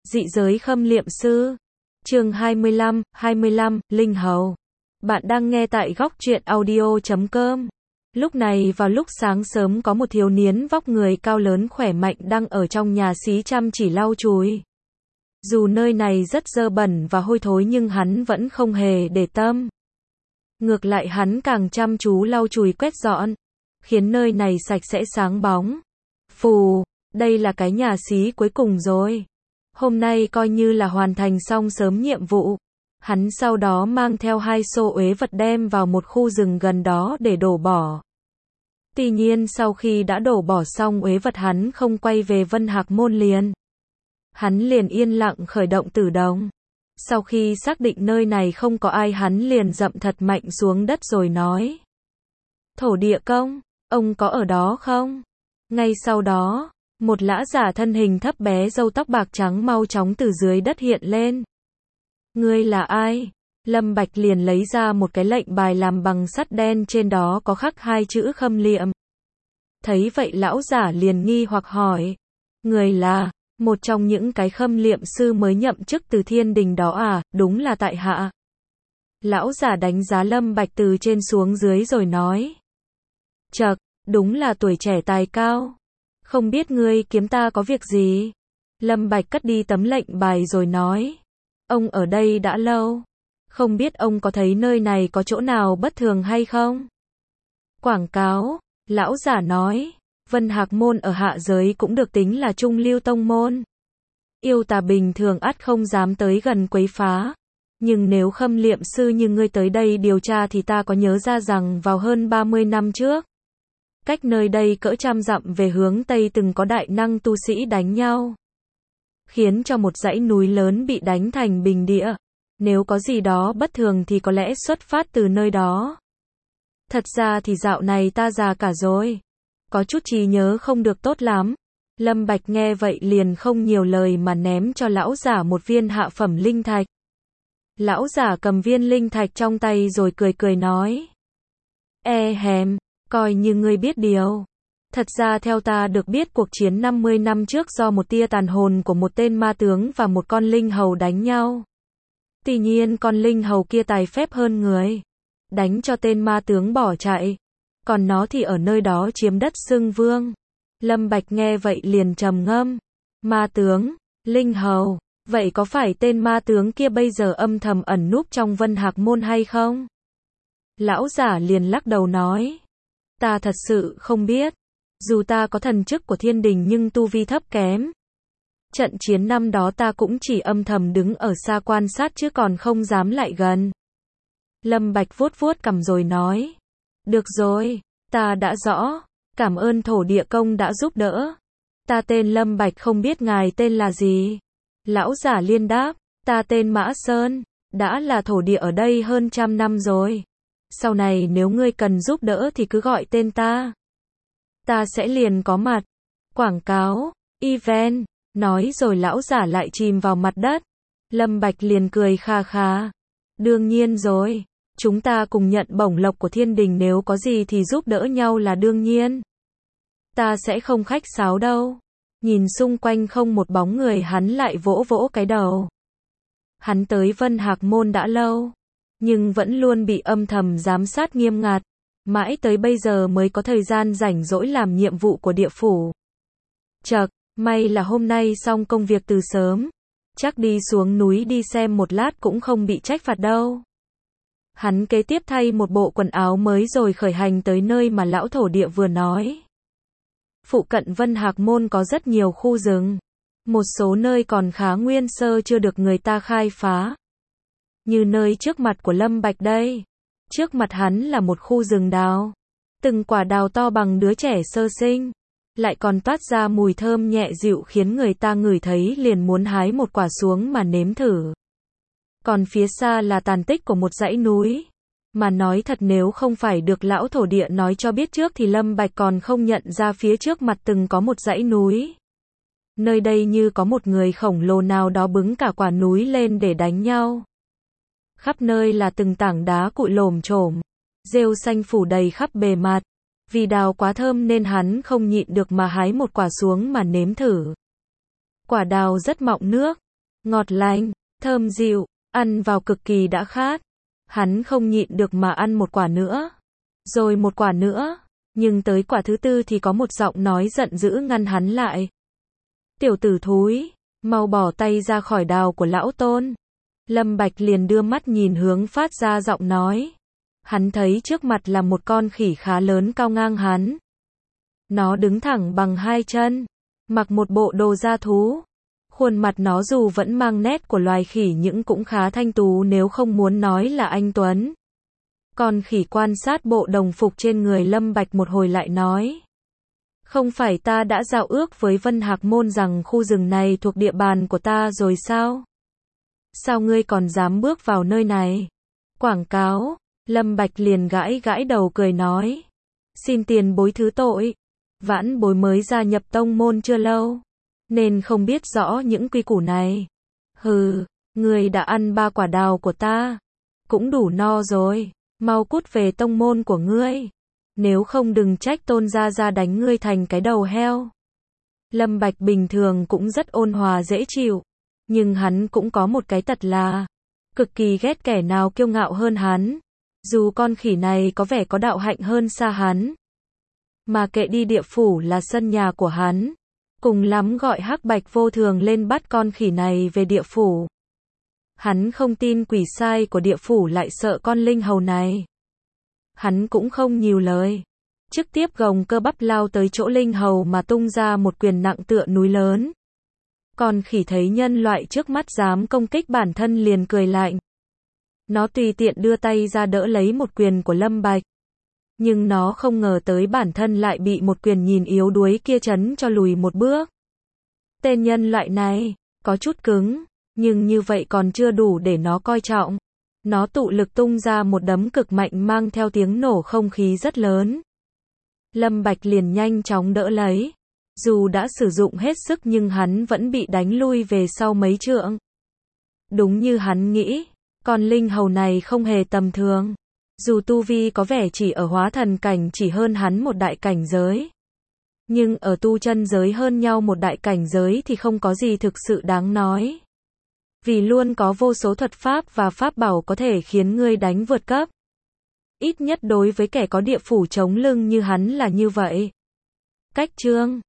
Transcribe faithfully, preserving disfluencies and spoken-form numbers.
Dị giới khâm liệm sư. Chương hai mươi lăm, hai mươi lăm, Linh Hầu. Bạn đang nghe tại góc truyện audio chấm com. Lúc này vào lúc sáng sớm có một thiếu niên vóc người cao lớn khỏe mạnh đang ở trong nhà xí chăm chỉ lau chùi. Dù nơi này rất dơ bẩn và hôi thối nhưng hắn vẫn không hề để tâm. Ngược lại hắn càng chăm chú lau chùi quét dọn, khiến nơi này sạch sẽ sáng bóng. Phù, đây là cái nhà xí cuối cùng rồi. Hôm nay coi như là hoàn thành xong sớm nhiệm vụ. Hắn sau đó mang theo hai xô uế vật đem vào một khu rừng gần đó để đổ bỏ. Tuy nhiên sau khi đã đổ bỏ xong uế vật hắn không quay về Vân Hạc Môn liền. Hắn liền yên lặng khởi động tử đồng. Sau khi xác định nơi này không có ai hắn liền dậm thật mạnh xuống đất rồi nói. Thổ địa công, ông có ở đó không? Ngay sau đó, một lã giả thân hình thấp bé râu tóc bạc trắng mau chóng từ dưới đất hiện lên. Ngươi là ai? Lâm Bạch liền lấy ra một cái lệnh bài làm bằng sắt đen trên đó có khắc hai chữ khâm liệm. Thấy vậy lão giả liền nghi hoặc hỏi. Người là một trong những cái khâm liệm sư mới nhậm chức từ thiên đình đó à? Đúng là tại hạ. Lão giả đánh giá Lâm Bạch từ trên xuống dưới rồi nói. Chậc, đúng là tuổi trẻ tài cao. Không biết ngươi kiếm ta có việc gì? Lâm Bạch cất đi tấm lệnh bài rồi nói. Ông ở đây đã lâu. Không biết ông có thấy nơi này có chỗ nào bất thường hay không? Quảng cáo, lão giả nói. Vân Hạc Môn ở hạ giới cũng được tính là trung lưu tông môn. Yêu tà bình thường ắt không dám tới gần quấy phá. Nhưng nếu khâm liệm sư như ngươi tới đây điều tra thì ta có nhớ ra rằng vào hơn ba mươi năm trước. Cách nơi đây cỡ trăm dặm về hướng Tây từng có đại năng tu sĩ đánh nhau. Khiến cho một dãy núi lớn bị đánh thành bình địa. Nếu có gì đó bất thường thì có lẽ xuất phát từ nơi đó. Thật ra thì dạo này ta già cả rồi. Có chút trí nhớ không được tốt lắm. Lâm Bạch nghe vậy liền không nhiều lời mà ném cho lão giả một viên hạ phẩm linh thạch. Lão giả cầm viên linh thạch trong tay rồi cười cười nói. E hèm, coi như ngươi biết điều. Thật ra theo ta được biết cuộc chiến năm mươi năm trước do một tia tàn hồn của một tên ma tướng và một con linh hầu đánh nhau. Tuy nhiên con linh hầu kia tài phép hơn người. Đánh cho tên ma tướng bỏ chạy. Còn nó thì ở nơi đó chiếm đất xưng vương. Lâm Bạch nghe vậy liền trầm ngâm. Ma tướng, linh hầu, vậy có phải tên ma tướng kia bây giờ âm thầm ẩn núp trong Vân Hạc Môn hay không? Lão giả liền lắc đầu nói. Ta thật sự không biết. Dù ta có thần chức của thiên đình nhưng tu vi thấp kém. Trận chiến năm đó ta cũng chỉ âm thầm đứng ở xa quan sát chứ còn không dám lại gần. Lâm Bạch vuốt vuốt cằm rồi nói. Được rồi, ta đã rõ. Cảm ơn thổ địa công đã giúp đỡ. Ta tên Lâm Bạch không biết ngài tên là gì. Lão giả liên đáp. Ta tên Mã Sơn. Đã là thổ địa ở đây hơn trăm năm rồi. Sau này nếu ngươi cần giúp đỡ thì cứ gọi tên ta. Ta sẽ liền có mặt. Quảng cáo, event, nói rồi lão giả lại chìm vào mặt đất. Lâm Bạch liền cười kha kha. Đương nhiên rồi, chúng ta cùng nhận bổng lộc của thiên đình nếu có gì thì giúp đỡ nhau là đương nhiên. Ta sẽ không khách sáo đâu. Nhìn xung quanh không một bóng người hắn lại vỗ vỗ cái đầu. Hắn tới Vân Hạc Môn đã lâu, nhưng vẫn luôn bị âm thầm giám sát nghiêm ngặt. Mãi tới bây giờ mới có thời gian rảnh rỗi làm nhiệm vụ của địa phủ. Chậc, may là hôm nay xong công việc từ sớm. Chắc đi xuống núi đi xem một lát cũng không bị trách phạt đâu. Hắn kế tiếp thay một bộ quần áo mới rồi khởi hành tới nơi mà lão thổ địa vừa nói. Phụ cận Vân Hạc Môn có rất nhiều khu rừng. Một số nơi còn khá nguyên sơ chưa được người ta khai phá. Như nơi trước mặt của Lâm Bạch đây. Trước mặt hắn là một khu rừng đào. Từng quả đào to bằng đứa trẻ sơ sinh. Lại còn toát ra mùi thơm nhẹ dịu khiến người ta ngửi thấy liền muốn hái một quả xuống mà nếm thử. Còn phía xa là tàn tích của một dãy núi. Mà nói thật nếu không phải được lão thổ địa nói cho biết trước thì Lâm Bạch còn không nhận ra phía trước mặt từng có một dãy núi. Nơi đây như có một người khổng lồ nào đó bứng cả quả núi lên để đánh nhau. Khắp nơi là từng tảng đá cuội lồm chồm, rêu xanh phủ đầy khắp bề mặt. Vì đào quá thơm nên hắn không nhịn được mà hái một quả xuống mà nếm thử. Quả đào rất mọng nước, ngọt lành, thơm dịu, ăn vào cực kỳ đã khát. Hắn không nhịn được mà ăn một quả nữa, rồi một quả nữa, nhưng tới quả thứ tư thì có một giọng nói giận dữ ngăn hắn lại. Tiểu tử thúi, mau bỏ tay ra khỏi đào của lão Tôn. Lâm Bạch liền đưa mắt nhìn hướng phát ra giọng nói. Hắn thấy trước mặt là một con khỉ khá lớn cao ngang hắn. Nó đứng thẳng bằng hai chân, mặc một bộ đồ da thú. Khuôn mặt nó dù vẫn mang nét của loài khỉ nhưng cũng khá thanh tú nếu không muốn nói là anh tuấn. Con khỉ quan sát bộ đồng phục trên người Lâm Bạch một hồi lại nói. Không phải ta đã giao ước với Vân Hạc Môn rằng khu rừng này thuộc địa bàn của ta rồi sao? Sao ngươi còn dám bước vào nơi này? Quảng cáo, Lâm Bạch liền gãi gãi đầu cười nói. Xin tiền bối thứ tội. Vãn bối mới gia nhập tông môn chưa lâu, nên không biết rõ những quy củ này. Hừ, ngươi đã ăn ba quả đào của ta, cũng đủ no rồi, mau cút về tông môn của ngươi. Nếu không đừng trách Tôn gia gia đánh ngươi thành cái đầu heo. Lâm Bạch bình thường cũng rất ôn hòa dễ chịu, nhưng hắn cũng có một cái tật là cực kỳ ghét kẻ nào kiêu ngạo hơn hắn, dù con khỉ này có vẻ có đạo hạnh hơn xa hắn. Mà kệ đi, địa phủ là sân nhà của hắn, cùng lắm gọi Hắc Bạch Vô Thường lên bắt con khỉ này về địa phủ. Hắn không tin quỷ sai của địa phủ lại sợ con linh hầu này. Hắn cũng không nhiều lời, trực tiếp gồng cơ bắp lao tới chỗ linh hầu mà tung ra một quyền nặng tựa núi lớn. Con khỉ thấy nhân loại trước mắt dám công kích bản thân liền cười lạnh. Nó tùy tiện đưa tay ra đỡ lấy một quyền của Lâm Bạch. Nhưng nó không ngờ tới bản thân lại bị một quyền nhìn yếu đuối kia chấn cho lùi một bước. Tên nhân loại này, có chút cứng, nhưng như vậy còn chưa đủ để nó coi trọng. Nó tụ lực tung ra một đấm cực mạnh mang theo tiếng nổ không khí rất lớn. Lâm Bạch liền nhanh chóng đỡ lấy. Dù đã sử dụng hết sức nhưng hắn vẫn bị đánh lui về sau mấy trượng. Đúng như hắn nghĩ, con linh hầu này không hề tầm thường. Dù tu vi có vẻ chỉ ở hóa thần cảnh chỉ hơn hắn một đại cảnh giới. Nhưng ở tu chân giới hơn nhau một đại cảnh giới thì không có gì thực sự đáng nói. Vì luôn có vô số thuật pháp và pháp bảo có thể khiến ngươi đánh vượt cấp. Ít nhất đối với kẻ có địa phủ chống lưng như hắn là như vậy. Cách chương